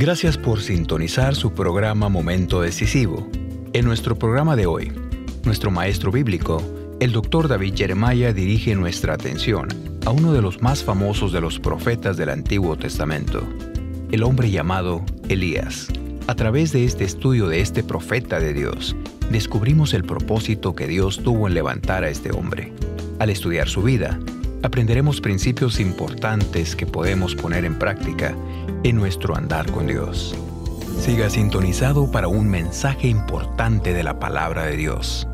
Gracias por sintonizar su programa Momento Decisivo. En nuestro programa de hoy, nuestro maestro bíblico, el Dr. David Jeremiah, dirige nuestra atención a uno de los más famosos de los profetas del Antiguo Testamento, el hombre llamado Elías. A través de este estudio de este profeta de Dios, descubrimos el propósito que Dios tuvo en levantar a este hombre. Al estudiar su vida, aprenderemos principios importantes que podemos poner en práctica en nuestro andar con Dios. Siga sintonizado para un mensaje importante de la palabra de Dios.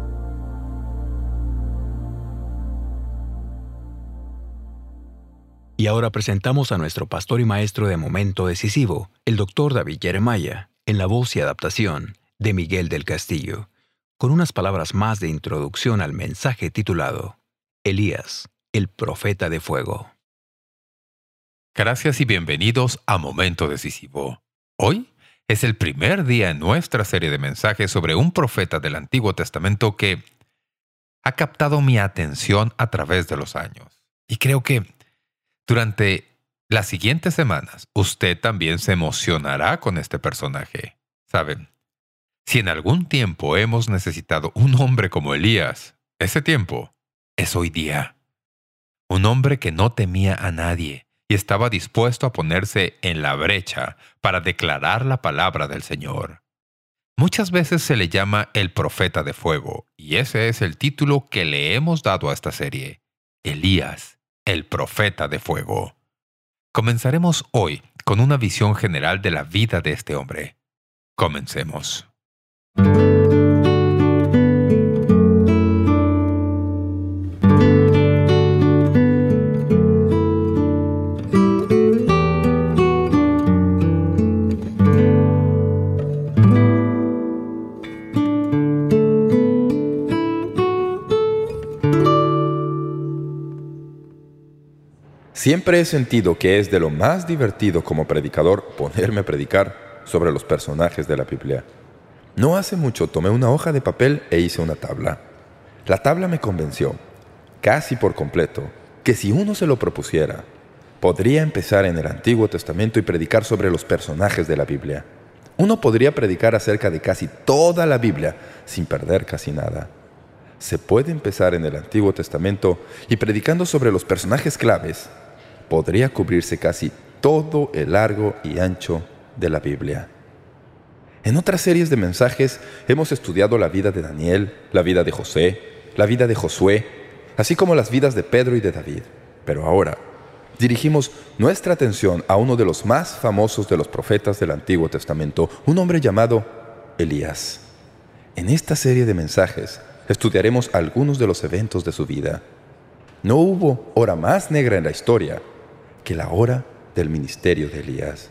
Y ahora presentamos a nuestro pastor y maestro de Momento Decisivo, el Dr. David Jeremiah, en la voz y adaptación de Miguel del Castillo, con unas palabras más de introducción al mensaje titulado Elías, el profeta de fuego. Gracias y bienvenidos a Momento Decisivo. Hoy es el primer día en nuestra serie de mensajes sobre un profeta del Antiguo Testamento que ha captado mi atención a través de los años. Y creo que durante las siguientes semanas usted también se emocionará con este personaje. ¿Saben? Si en algún tiempo hemos necesitado un hombre como Elías, ese tiempo es hoy día. Un hombre que no temía a nadie y estaba dispuesto a ponerse en la brecha para declarar la palabra del Señor. Muchas veces se le llama el profeta de fuego, y ese es el título que le hemos dado a esta serie. Elías, el profeta de fuego. Comenzaremos hoy con una visión general de la vida de este hombre. Comencemos. Siempre he sentido que es de lo más divertido como predicador ponerme a predicar sobre los personajes de la Biblia. No hace mucho tomé una hoja de papel e hice una tabla. La tabla me convenció, casi por completo, que si uno se lo propusiera, podría empezar en el Antiguo Testamento y predicar sobre los personajes de la Biblia. Uno podría predicar acerca de casi toda la Biblia sin perder casi nada. Se puede empezar en el Antiguo Testamento y predicando sobre los personajes claves, podría cubrirse casi todo el largo y ancho de la Biblia. En otras series de mensajes hemos estudiado la vida de Daniel, la vida de José, la vida de Josué, así como las vidas de Pedro y de David. Pero ahora dirigimos nuestra atención a uno de los más famosos de los profetas del Antiguo Testamento, un hombre llamado Elías. En esta serie de mensajes estudiaremos algunos de los eventos de su vida. No hubo hora más negra en la historia que la hora del ministerio de Elías.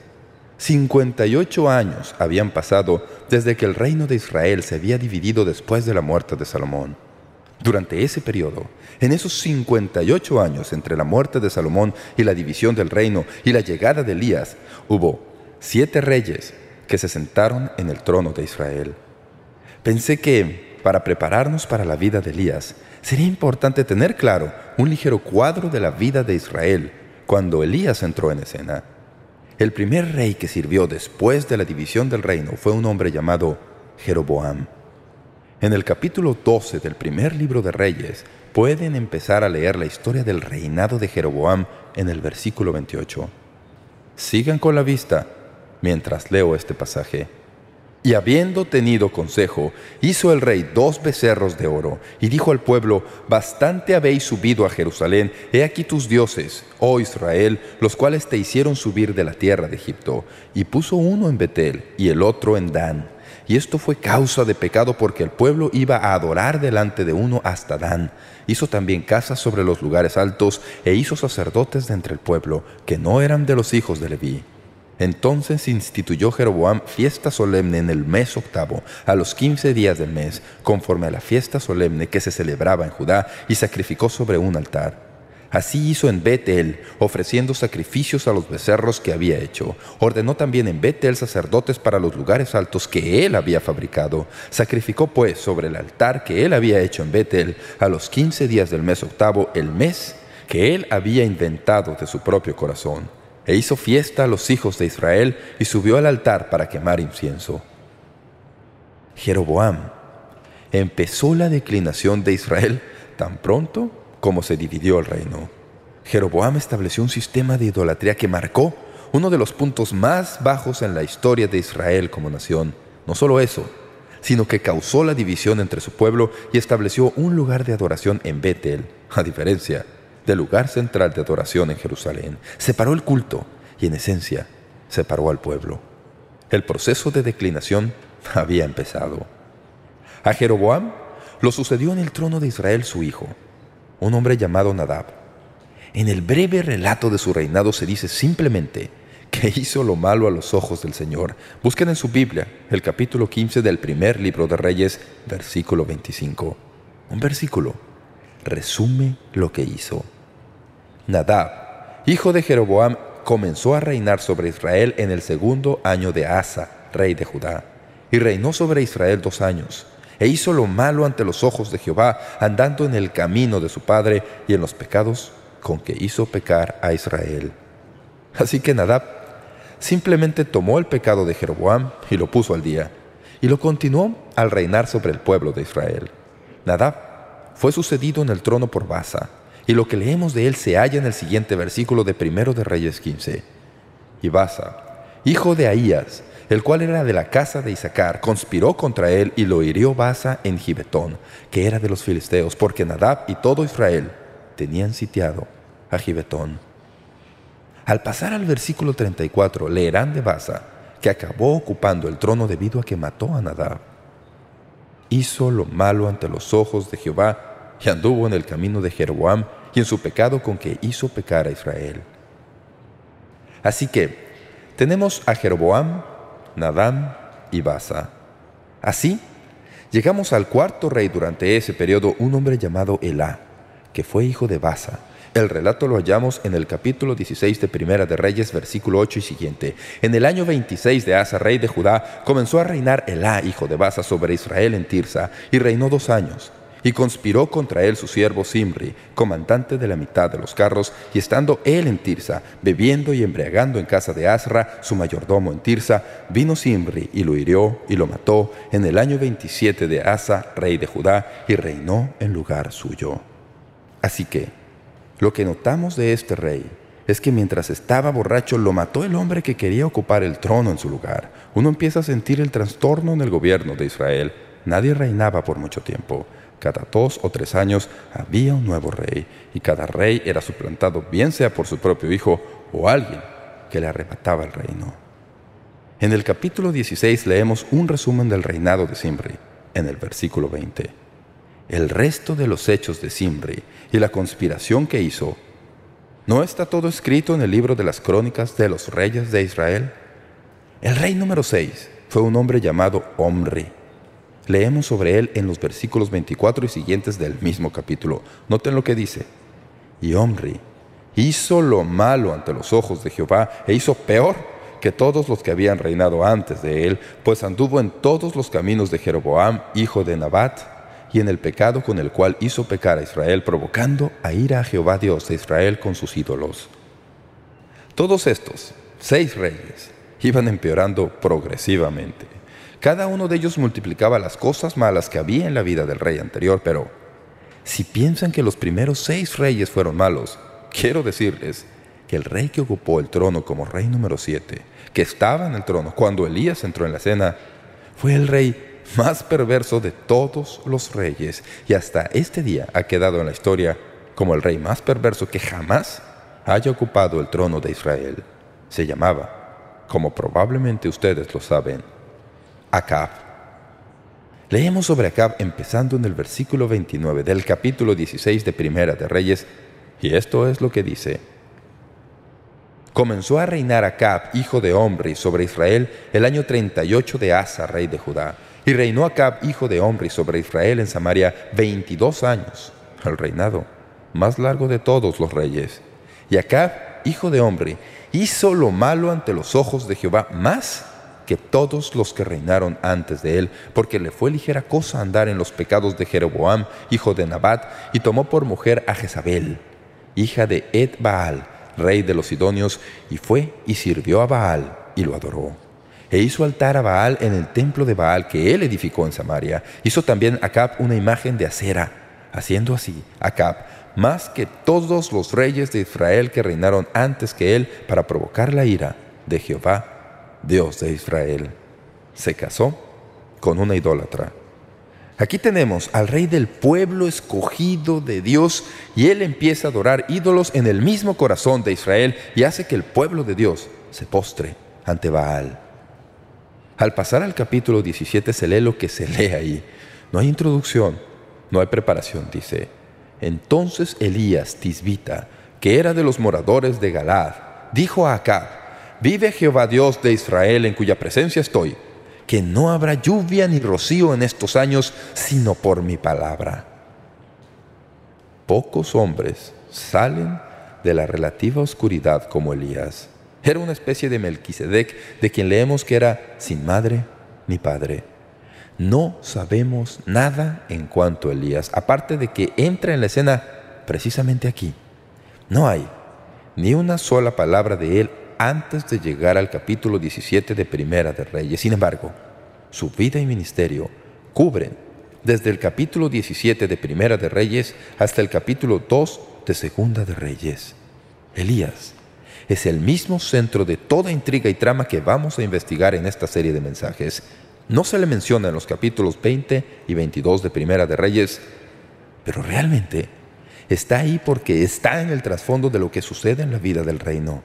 58 años habían pasado desde que el reino de Israel se había dividido después de la muerte de Salomón. Durante ese periodo, en esos 58 años entre la muerte de Salomón y la división del reino y la llegada de Elías, hubo 7 reyes que se sentaron en el trono de Israel. Pensé que, para prepararnos para la vida de Elías, sería importante tener claro un ligero cuadro de la vida de Israel cuando Elías entró en escena. El primer rey que sirvió después de la división del reino fue un hombre llamado Jeroboam. En el capítulo 12 del primer libro de Reyes pueden empezar a leer la historia del reinado de Jeroboam en el versículo 28. Sigan con la vista mientras leo este pasaje. Y habiendo tenido consejo, hizo el rey 2 becerros de oro, y dijo al pueblo: bastante habéis subido a Jerusalén, he aquí tus dioses, oh Israel, los cuales te hicieron subir de la tierra de Egipto. Y puso uno en Betel, y el otro en Dan. Y esto fue causa de pecado, porque el pueblo iba a adorar delante de uno hasta Dan. Hizo también casas sobre los lugares altos, e hizo sacerdotes de entre el pueblo, que no eran de los hijos de Leví. Entonces instituyó Jeroboam fiesta solemne en el mes 8, a los 15 días del mes, conforme a la fiesta solemne que se celebraba en Judá, y sacrificó sobre un altar. Así hizo en Bet-El, ofreciendo sacrificios a los becerros que había hecho. Ordenó también en Bet-El sacerdotes para los lugares altos que él había fabricado. Sacrificó pues sobre el altar que él había hecho en Bet-El, a los 15 días del mes 8, el mes que él había inventado de su propio corazón. e hizo fiesta a los hijos de Israel y subió al altar para quemar incienso. Jeroboam empezó la declinación de Israel tan pronto como se dividió el reino. Jeroboam estableció un sistema de idolatría que marcó uno de los puntos más bajos en la historia de Israel como nación. No solo eso, sino que causó la división entre su pueblo y estableció un lugar de adoración en Betel, a diferencia del lugar central de adoración en Jerusalén. Separó el culto y, en esencia, separó al pueblo. El proceso de declinación había empezado. A Jeroboam lo sucedió en el trono de Israel su hijo, un hombre llamado Nadab. En el breve relato de su reinado se dice simplemente que hizo lo malo a los ojos del Señor. Busquen en su Biblia el capítulo 15 del primer libro de Reyes, versículo 25. Un versículo resume lo que hizo. Nadab, hijo de Jeroboam, comenzó a reinar sobre Israel en el segundo año de Asa, rey de Judá, y reinó sobre Israel 2 años. E hizo lo malo ante los ojos de Jehová, andando en el camino de su padre y en los pecados con que hizo pecar a Israel. Así que Nadab simplemente tomó el pecado de Jeroboam y lo puso al día, y lo continuó al reinar sobre el pueblo de Israel. Nadab fue sucedido en el trono por Baasa, y lo que leemos de él se halla en el siguiente versículo de 1 de Reyes 15. Y Baasa, hijo de Ahías, el cual era de la casa de Isaacar, conspiró contra él y lo hirió Baasa en Gibetón, que era de los filisteos, porque Nadab y todo Israel tenían sitiado a Gibetón. Al pasar al versículo 34, leerán de Baasa, que acabó ocupando el trono debido a que mató a Nadab. Hizo lo malo ante los ojos de Jehová y anduvo en el camino de Jeroboam y en su pecado con que hizo pecar a Israel. Así que tenemos a Jeroboam, Nadab y Baasa. Así, llegamos al cuarto rey durante ese periodo, un hombre llamado Elá, que fue hijo de Baasa. El relato lo hallamos en el capítulo 16 de Primera de Reyes, versículo 8 y siguiente. En el año 26 de Asa, rey de Judá, comenzó a reinar Elá, hijo de Baasa, sobre Israel en Tirsa, y reinó 2 años. Y conspiró contra él su siervo Zimri, comandante de la mitad de los carros, y estando él en Tirsa, bebiendo y embriagando en casa de Asra, su mayordomo en Tirsa, vino Zimri y lo hirió y lo mató en el año 27 de Asa, rey de Judá, y reinó en lugar suyo. Así que lo que notamos de este rey es que mientras estaba borracho lo mató el hombre que quería ocupar el trono en su lugar. Uno empieza a sentir el trastorno en el gobierno de Israel. Nadie reinaba por mucho tiempo. Cada 2 o 3 años había un nuevo rey, y cada rey era suplantado bien sea por su propio hijo o alguien que le arrebataba el reino. En el capítulo 16 leemos un resumen del reinado de Zimri, en el versículo 20. El resto de los hechos de Zimri y la conspiración que hizo, ¿no está todo escrito en el libro de las crónicas de los reyes de Israel? El rey número 6 fue un hombre llamado Omri. Leemos sobre él en los versículos 24 y siguientes del mismo capítulo. Noten lo que dice. Y Omri hizo lo malo ante los ojos de Jehová e hizo peor que todos los que habían reinado antes de él, pues anduvo en todos los caminos de Jeroboam, hijo de Nabat, y en el pecado con el cual hizo pecar a Israel, provocando a ira a Jehová Dios de Israel con sus ídolos. Todos estos 6 reyes iban empeorando progresivamente. Cada uno de ellos multiplicaba las cosas malas que había en la vida del rey anterior, pero si piensan que los primeros 6 reyes fueron malos, quiero decirles que el rey que ocupó el trono como rey número 7, que estaba en el trono cuando Elías entró en la escena, fue el rey más perverso de todos los reyes, y hasta este día ha quedado en la historia como el rey más perverso que jamás haya ocupado el trono de Israel. Se llamaba, como probablemente ustedes lo saben, Acab. Leemos sobre Acab empezando en el versículo 29 del capítulo 16 de Primera de Reyes, y esto es lo que dice. Comenzó a reinar Acab, hijo de Omri, sobre Israel el año 38 de Asa, rey de Judá. Y reinó Acab, hijo de Omri, sobre Israel en Samaria 22 años, el reinado más largo de todos los reyes. Y Acab, hijo de Omri, hizo lo malo ante los ojos de Jehová más que todos los que reinaron antes de él, porque le fue ligera cosa andar en los pecados de Jeroboam, hijo de Nabat, y tomó por mujer a Jezabel, hija de Et-Baal, rey de los sidonios, y fue y sirvió a Baal y lo adoró. E hizo altar a Baal en el templo de Baal que él edificó en Samaria. Hizo también Acab una imagen de acera, haciendo así Acab más que todos los reyes de Israel que reinaron antes que él, para provocar la ira de Jehová, Dios de Israel. Se casó con una idólatra. Aquí tenemos al rey del pueblo escogido de Dios, y él empieza a adorar ídolos en el mismo corazón de Israel y hace que el pueblo de Dios se postre ante Baal. Al pasar al capítulo 17 se lee lo que se lee ahí. No hay introducción, no hay preparación, dice: Entonces Elías Tisbita, que era de los moradores de Galaad, dijo a Acab: Vive Jehová Dios de Israel, en cuya presencia estoy, que no habrá lluvia ni rocío en estos años, sino por mi palabra. Pocos hombres salen de la relativa oscuridad como Elías. Era una especie de Melquisedec, de quien leemos que era sin madre ni padre. No sabemos nada en cuanto a Elías, aparte de que entra en la escena precisamente aquí. No hay ni una sola palabra de él antes de llegar al capítulo 17 de Primera de Reyes. Sin embargo, su vida y ministerio cubren desde el capítulo 17 de Primera de Reyes hasta el capítulo 2 de Segunda de Reyes. Elías es el mismo centro de toda intriga y trama que vamos a investigar en esta serie de mensajes. No se le menciona en los capítulos 20 y 22 de Primera de Reyes, pero realmente está ahí porque está en el trasfondo de lo que sucede en la vida del reino.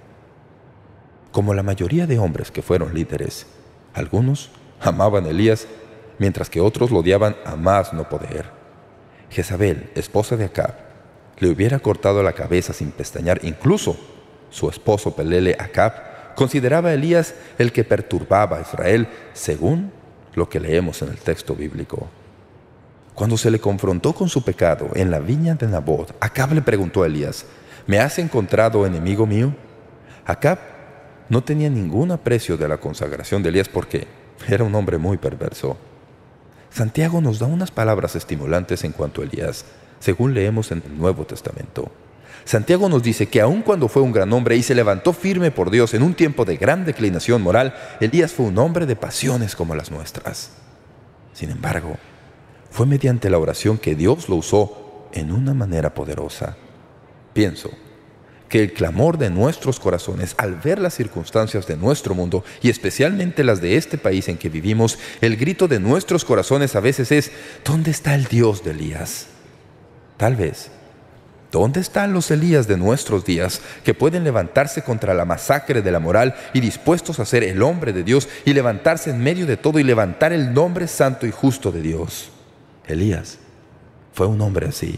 Como la mayoría de hombres que fueron líderes, algunos amaban a Elías, mientras que otros lo odiaban a más no poder. Jezabel, esposa de Acab, le hubiera cortado la cabeza sin pestañear. Incluso su esposo Pelele Acab consideraba a Elías el que perturbaba a Israel, según lo que leemos en el texto bíblico. Cuando se le confrontó con su pecado en la viña de Nabot, Acab le preguntó a Elías: ¿Me has encontrado, enemigo mío? Acab no tenía ningún aprecio de la consagración de Elías porque era un hombre muy perverso. Santiago nos da unas palabras estimulantes en cuanto a Elías, según leemos en el Nuevo Testamento. Santiago nos dice que aun cuando fue un gran hombre y se levantó firme por Dios en un tiempo de gran declinación moral, Elías fue un hombre de pasiones como las nuestras. Sin embargo, fue mediante la oración que Dios lo usó en una manera poderosa. Pienso que el clamor de nuestros corazones al ver las circunstancias de nuestro mundo, y especialmente las de este país en que vivimos, el grito de nuestros corazones a veces es: ¿dónde está el Dios de Elías? Tal vez, ¿dónde están los Elías de nuestros días que pueden levantarse contra la masacre de la moral y dispuestos a ser el hombre de Dios y levantarse en medio de todo y levantar el nombre santo y justo de Dios? Elías fue un hombre así.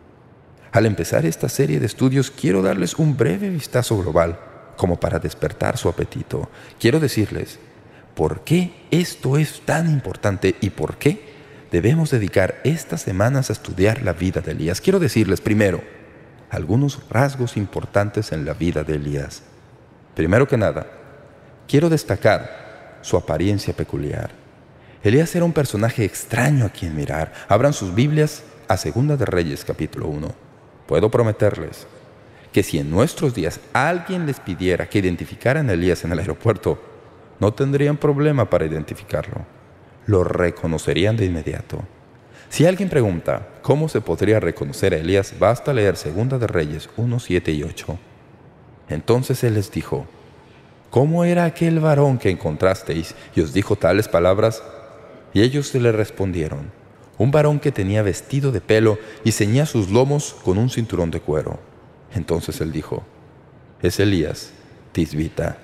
Al empezar esta serie de estudios quiero darles un breve vistazo global, como para despertar su apetito. Quiero decirles por qué esto es tan importante y por qué debemos dedicar estas semanas a estudiar la vida de Elías. Quiero decirles primero algunos rasgos importantes en la vida de Elías. Primero que nada, quiero destacar su apariencia peculiar. Elías era un personaje extraño a quien mirar. Abran sus Biblias a Segunda de Reyes, capítulo 1. Puedo prometerles que si en nuestros días alguien les pidiera que identificaran a Elías en el aeropuerto, no tendrían problema para identificarlo. Lo reconocerían de inmediato. Si alguien pregunta cómo se podría reconocer a Elías, basta leer Segunda de Reyes 1, 7 y 8. Entonces él les dijo: ¿cómo era aquel varón que encontrasteis y os dijo tales palabras? Y ellos le respondieron: un varón que tenía vestido de pelo y ceñía sus lomos con un cinturón de cuero. Entonces él dijo: es Elías Tisbita.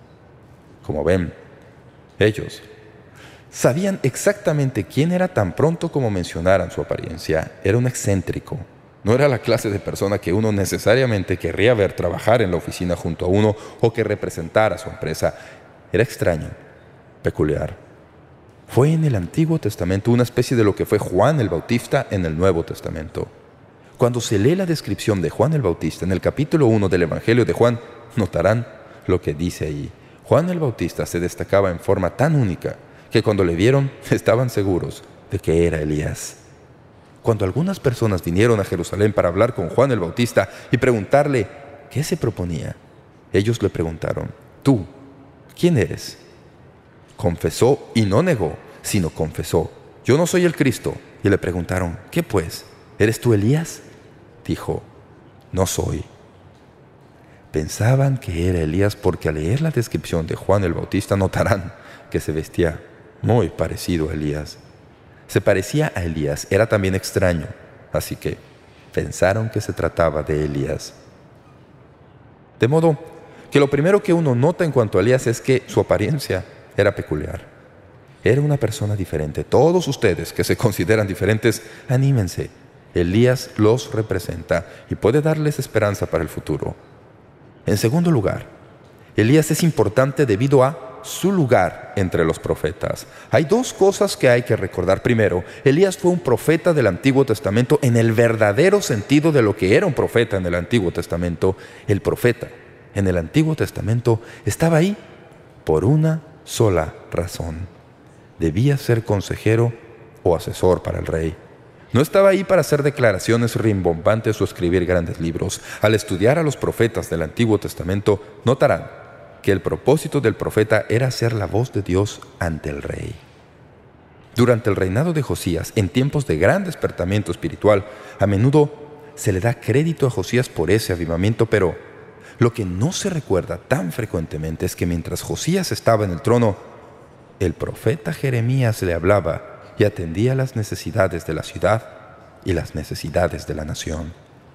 Como ven, ellos sabían exactamente quién era tan pronto como mencionaran su apariencia. Era un excéntrico. No era la clase de persona que uno necesariamente querría ver trabajar en la oficina junto a uno o que representara su empresa. Era extraño, peculiar. Fue en el Antiguo Testamento una especie de lo que fue Juan el Bautista en el Nuevo Testamento. Cuando se lee la descripción de Juan el Bautista en el capítulo 1 del Evangelio de Juan, notarán lo que dice ahí. Juan el Bautista se destacaba en forma tan única que cuando le vieron estaban seguros de que era Elías. Cuando algunas personas vinieron a Jerusalén para hablar con Juan el Bautista y preguntarle ¿qué se proponía? Ellos le preguntaron: «Tú, ¿quién eres?». Confesó y no negó, sino confesó: «Yo no soy el Cristo». Y le preguntaron: «¿Qué pues? ¿Eres tú Elías?». Dijo: «No soy». Pensaban que era Elías porque al leer la descripción de Juan el Bautista notarán que se vestía muy parecido a Elías. Se parecía a Elías, era también extraño, así que pensaron que se trataba de Elías. De modo que lo primero que uno nota en cuanto a Elías es que su apariencia era peculiar. Era una persona diferente. Todos ustedes que se consideran diferentes, anímense. Elías los representa y puede darles esperanza para el futuro. En segundo lugar, Elías es importante debido a su lugar entre los profetas. Hay dos cosas que hay que recordar. Primero, Elías fue un profeta del Antiguo Testamento en el verdadero sentido de lo que era un profeta en el Antiguo Testamento. El profeta en el Antiguo Testamento estaba ahí por una sola razón: debía ser consejero o asesor para el rey. No estaba ahí para hacer declaraciones rimbombantes o escribir grandes libros. Al estudiar a los profetas del Antiguo Testamento, notarán que el propósito del profeta era ser la voz de Dios ante el rey. Durante el reinado de Josías, en tiempos de gran despertamiento espiritual, a menudo se le da crédito a Josías por ese avivamiento, pero lo que no se recuerda tan frecuentemente es que mientras Josías estaba en el trono, el profeta Jeremías le hablaba y atendía las necesidades de la ciudad y las necesidades de la nación.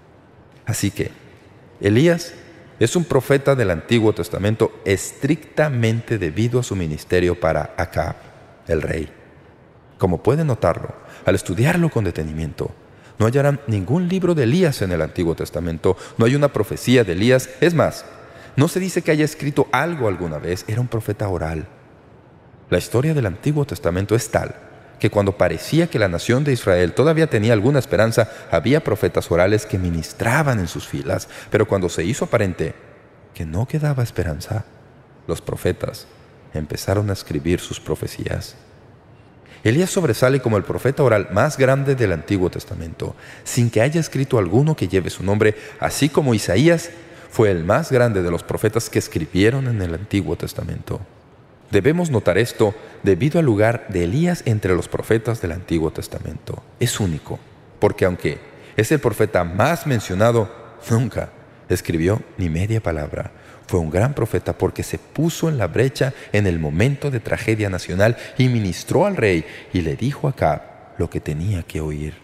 Así que Elías es un profeta del Antiguo Testamento estrictamente debido a su ministerio para Acab, el rey. Como pueden notarlo, al estudiarlo con detenimiento, no hallarán ningún libro de Elías en el Antiguo Testamento, no hay una profecía de Elías. Es más, no se dice que haya escrito algo alguna vez, era un profeta oral. La historia del Antiguo Testamento es tal que cuando parecía que la nación de Israel todavía tenía alguna esperanza, había profetas orales que ministraban en sus filas. Pero cuando se hizo aparente que no quedaba esperanza, los profetas empezaron a escribir sus profecías. Elías sobresale como el profeta oral más grande del Antiguo Testamento, sin que haya escrito alguno que lleve su nombre, así como Isaías fue el más grande de los profetas que escribieron en el Antiguo Testamento. Debemos notar esto debido al lugar de Elías entre los profetas del Antiguo Testamento. Es único, porque aunque es el profeta más mencionado, nunca escribió ni media palabra. Fue un gran profeta porque se puso en la brecha en el momento de tragedia nacional y ministró al rey y le dijo a Acab lo que tenía que oír.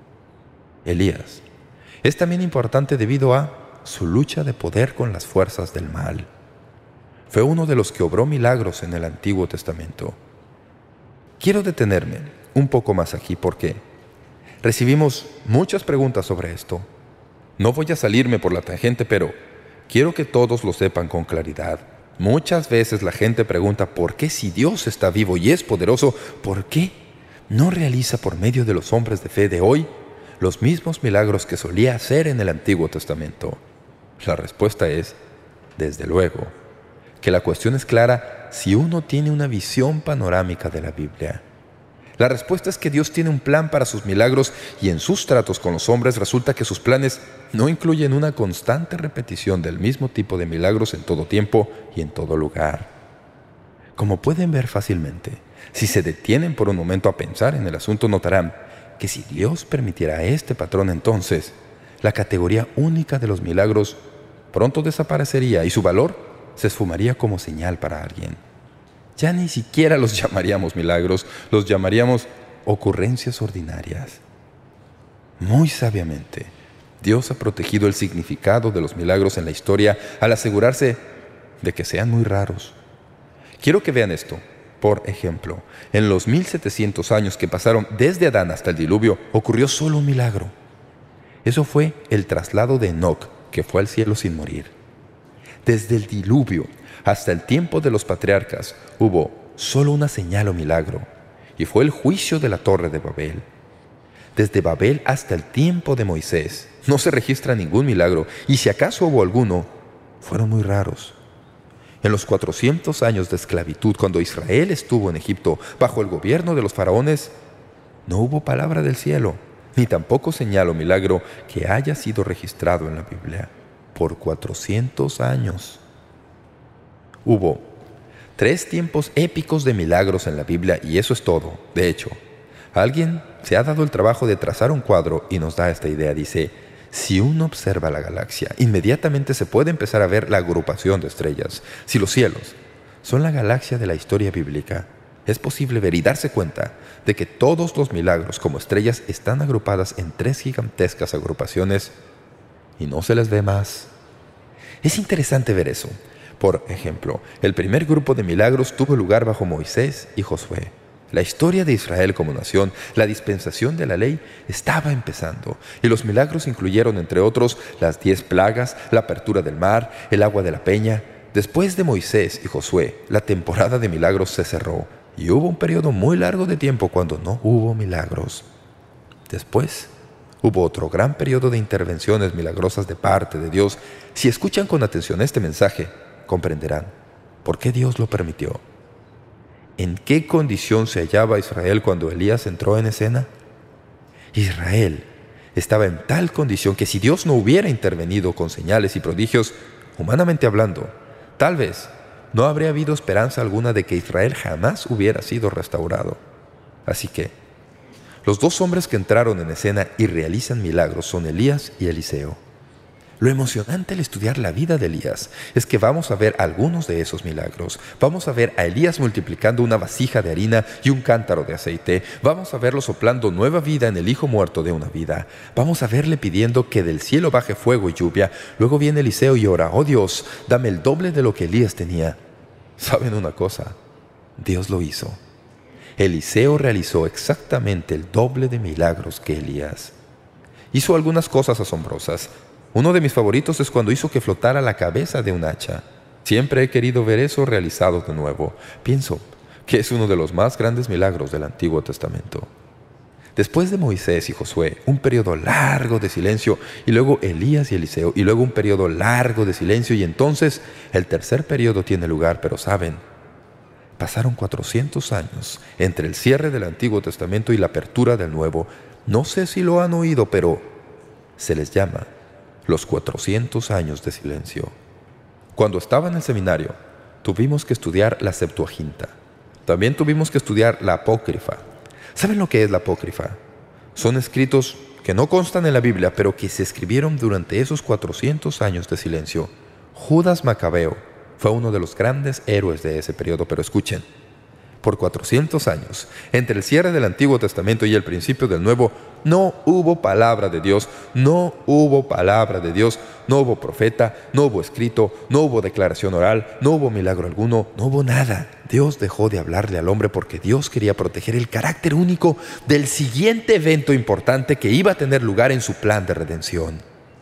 Elías es también importante debido a su lucha de poder con las fuerzas del mal. Fue uno de los que obró milagros en el Antiguo Testamento. Quiero detenerme un poco más aquí porque recibimos muchas preguntas sobre esto. No voy a salirme por la tangente, pero quiero que todos lo sepan con claridad. Muchas veces la gente pregunta por qué, si Dios está vivo y es poderoso, ¿por qué no realiza por medio de los hombres de fe de hoy los mismos milagros que solía hacer en el Antiguo Testamento? La respuesta es, desde luego, que la cuestión es clara si uno tiene una visión panorámica de la Biblia. La respuesta es que Dios tiene un plan para sus milagros y en sus tratos con los hombres resulta que sus planes no incluyen una constante repetición del mismo tipo de milagros en todo tiempo y en todo lugar. Como pueden ver fácilmente, si se detienen por un momento a pensar en el asunto, notarán que si Dios permitiera este patrón, entonces la categoría única de los milagros pronto desaparecería y su valor se esfumaría como señal para alguien. Ya ni siquiera los llamaríamos milagros, los llamaríamos ocurrencias ordinarias. Muy sabiamente, Dios ha protegido el significado de los milagros en la historia al asegurarse de que sean muy raros. Quiero que vean esto. Por ejemplo, en los 1700 años que pasaron desde Adán hasta el diluvio, ocurrió solo un milagro. Eso fue el traslado de Enoc, que fue al cielo sin morir. Desde el diluvio hasta el tiempo de los patriarcas hubo solo una señal o milagro, y fue el juicio de la Torre de Babel. Desde Babel hasta el tiempo de Moisés no se registra ningún milagro, y si acaso hubo alguno, fueron muy raros. En los 400 años de esclavitud, cuando Israel estuvo en Egipto bajo el gobierno de los faraones, no hubo palabra del cielo, ni tampoco señal o milagro que haya sido registrado en la Biblia. por 400 años. Hubo 3 tiempos épicos de milagros en la Biblia y eso es todo. De hecho, alguien se ha dado el trabajo de trazar un cuadro y nos da esta idea. Dice, si uno observa la galaxia, inmediatamente se puede empezar a ver la agrupación de estrellas. Si los cielos son la galaxia de la historia bíblica, es posible ver y darse cuenta de que todos los milagros como estrellas están agrupadas en 3 gigantescas agrupaciones y no se les ve más. Es interesante ver eso. Por ejemplo, el primer grupo de milagros tuvo lugar bajo Moisés y Josué. La historia de Israel como nación, la dispensación de la ley, estaba empezando. Y los milagros incluyeron, entre otros, las 10 plagas, la apertura del mar, el agua de la peña. Después de Moisés y Josué, la temporada de milagros se cerró. Y hubo un periodo muy largo de tiempo cuando no hubo milagros. Después, hubo otro gran periodo de intervenciones milagrosas de parte de Dios. Si escuchan con atención este mensaje, comprenderán por qué Dios lo permitió. ¿En qué condición se hallaba Israel cuando Elías entró en escena? Israel estaba en tal condición que si Dios no hubiera intervenido con señales y prodigios, humanamente hablando, tal vez no habría habido esperanza alguna de que Israel jamás hubiera sido restaurado. Así que, los 2 hombres que entraron en escena y realizan milagros son Elías y Eliseo. Lo emocionante al estudiar la vida de Elías es que vamos a ver algunos de esos milagros. Vamos a ver a Elías multiplicando una vasija de harina y un cántaro de aceite. Vamos a verlo soplando nueva vida en el hijo muerto de una vida. Vamos a verle pidiendo que del cielo baje fuego y lluvia. Luego viene Eliseo y ora, «Oh Dios, dame el doble de lo que Elías tenía». ¿Saben una cosa? Dios lo hizo. Eliseo realizó exactamente el doble de milagros que Elías. Hizo algunas cosas asombrosas. Uno de mis favoritos es cuando hizo que flotara la cabeza de un hacha. Siempre he querido ver eso realizado de nuevo. Pienso que es uno de los más grandes milagros del Antiguo Testamento. Después de Moisés y Josué, un periodo largo de silencio, y luego Elías y Eliseo, y luego un periodo largo de silencio, y entonces el tercer periodo tiene lugar. Pero ¿saben? Pasaron 400 años entre el cierre del Antiguo Testamento y la apertura del Nuevo. No sé si lo han oído, pero se les llama los 400 años de silencio. Cuando estaba en el seminario, tuvimos que estudiar la Septuaginta. También tuvimos que estudiar la Apócrifa. ¿Saben lo que es la Apócrifa? Son escritos que no constan en la Biblia, pero que se escribieron durante esos 400 años de silencio. Judas Macabeo fue uno de los grandes héroes de ese periodo, pero escuchen. Por 400 años, entre el cierre del Antiguo Testamento y el principio del Nuevo, no hubo palabra de Dios, no hubo palabra de Dios, no hubo profeta, no hubo escrito, no hubo declaración oral, no hubo milagro alguno, no hubo nada. Dios dejó de hablarle al hombre porque Dios quería proteger el carácter único del siguiente evento importante que iba a tener lugar en su plan de redención.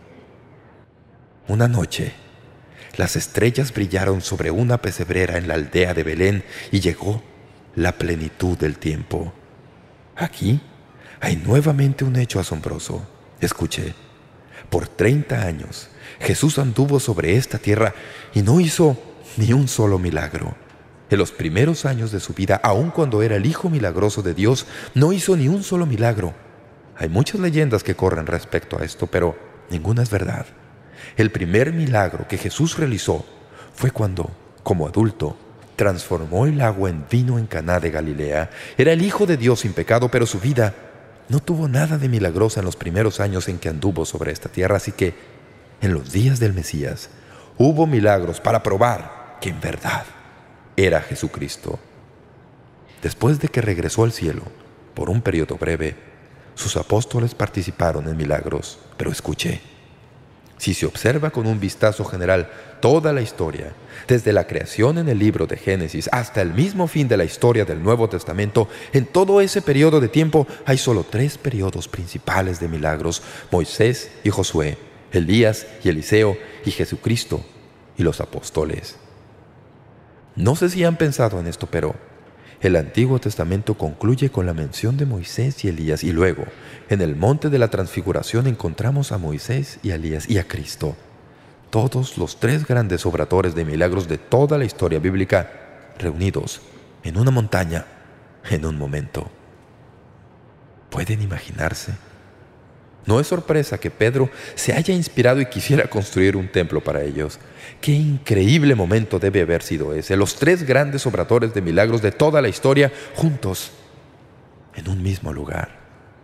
Una noche, las estrellas brillaron sobre una pesebrera en la aldea de Belén y llegó la plenitud del tiempo. Aquí hay nuevamente un hecho asombroso. Escuche, por 30 años Jesús anduvo sobre esta tierra y no hizo ni un solo milagro. En los primeros años de su vida, aun cuando era el Hijo milagroso de Dios, no hizo ni un solo milagro. Hay muchas leyendas que corren respecto a esto, pero ninguna es verdad. El primer milagro que Jesús realizó fue cuando, como adulto, transformó el agua en vino en Caná de Galilea. Era el Hijo de Dios sin pecado, pero su vida no tuvo nada de milagrosa en los primeros años en que anduvo sobre esta tierra. Así que, en los días del Mesías, hubo milagros para probar que en verdad era Jesucristo. Después de que regresó al cielo, por un periodo breve, sus apóstoles participaron en milagros. Pero escuche, si se observa con un vistazo general toda la historia, desde la creación en el libro de Génesis hasta el mismo fin de la historia del Nuevo Testamento, en todo ese periodo de tiempo hay solo 3 periodos principales de milagros: Moisés y Josué, Elías y Eliseo, y Jesucristo y los apóstoles. No sé si han pensado en esto, pero el Antiguo Testamento concluye con la mención de Moisés y Elías, y luego, en el Monte de la Transfiguración, encontramos a Moisés y a Elías y a Cristo. Todos los 3 grandes obradores de milagros de toda la historia bíblica, reunidos en una montaña, en un momento. ¿Pueden imaginarse? No es sorpresa que Pedro se haya inspirado y quisiera construir un templo para ellos. ¡Qué increíble momento debe haber sido ese! Los 3 grandes obradores de milagros de toda la historia juntos en un mismo lugar.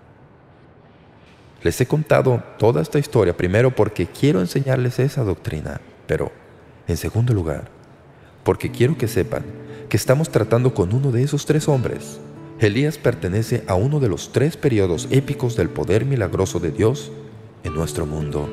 Les he contado toda esta historia primero porque quiero enseñarles esa doctrina, pero en segundo lugar porque quiero que sepan que estamos tratando con uno de esos 3 hombres. Elías pertenece a uno de los 3 periodos épicos del poder milagroso de Dios en nuestro mundo.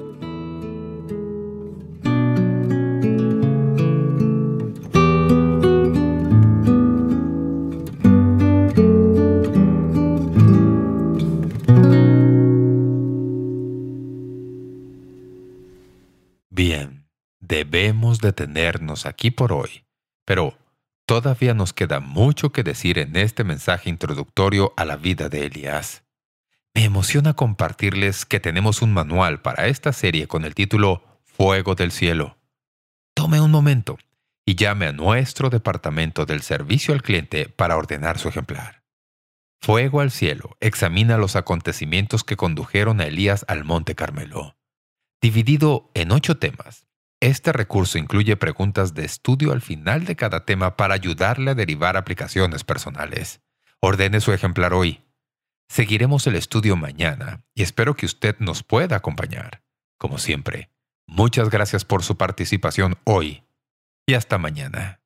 Bien, debemos detenernos aquí por hoy, pero todavía nos queda mucho que decir en este mensaje introductorio a la vida de Elías. Me emociona compartirles que tenemos un manual para esta serie con el título Fuego del Cielo. Tome un momento y llame a nuestro departamento del servicio al cliente para ordenar su ejemplar. Fuego al Cielo examina los acontecimientos que condujeron a Elías al Monte Carmelo. Dividido en 8 temas, este recurso incluye preguntas de estudio al final de cada tema para ayudarle a derivar aplicaciones personales. Ordene su ejemplar hoy. Seguiremos el estudio mañana y espero que usted nos pueda acompañar. Como siempre, muchas gracias por su participación hoy y hasta mañana.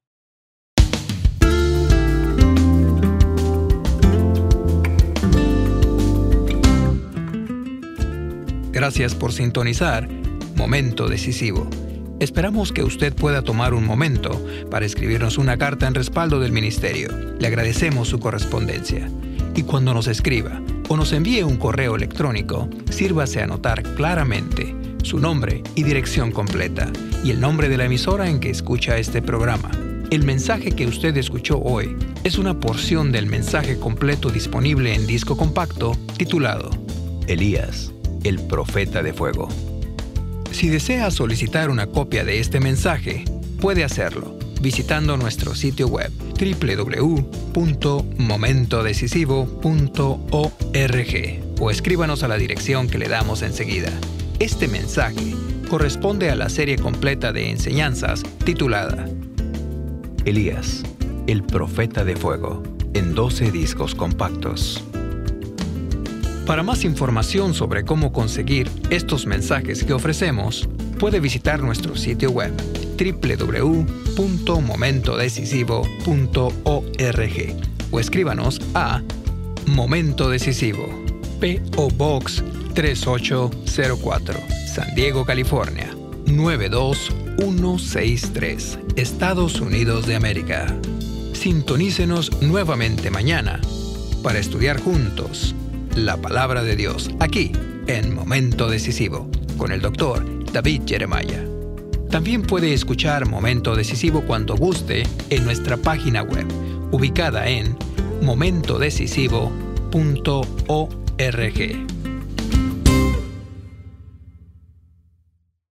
Gracias por sintonizar Momento Decisivo. Esperamos que usted pueda tomar un momento para escribirnos una carta en respaldo del ministerio. Le agradecemos su correspondencia. Y cuando nos escriba o nos envíe un correo electrónico, sírvase a anotar claramente su nombre y dirección completa y el nombre de la emisora en que escucha este programa. El mensaje que usted escuchó hoy es una porción del mensaje completo disponible en disco compacto titulado Elías, el profeta de fuego. Si desea solicitar una copia de este mensaje, puede hacerlo visitando nuestro sitio web www.momentodecisivo.org o escríbanos a la dirección que le damos enseguida. Este mensaje corresponde a la serie completa de enseñanzas titulada Elías, el profeta de fuego, en 12 discos compactos. Para más información sobre cómo conseguir estos mensajes que ofrecemos, puede visitar nuestro sitio web www.momentodecisivo.org o escríbanos a Momento Decisivo, P.O. Box 3804, San Diego, California, 92163, Estados Unidos de América. Sintonícenos nuevamente mañana para estudiar juntos la Palabra de Dios, aquí en Momento Decisivo, con el Dr. David Jeremiah. También puede escuchar Momento Decisivo cuando guste en nuestra página web, ubicada en momentodecisivo.org.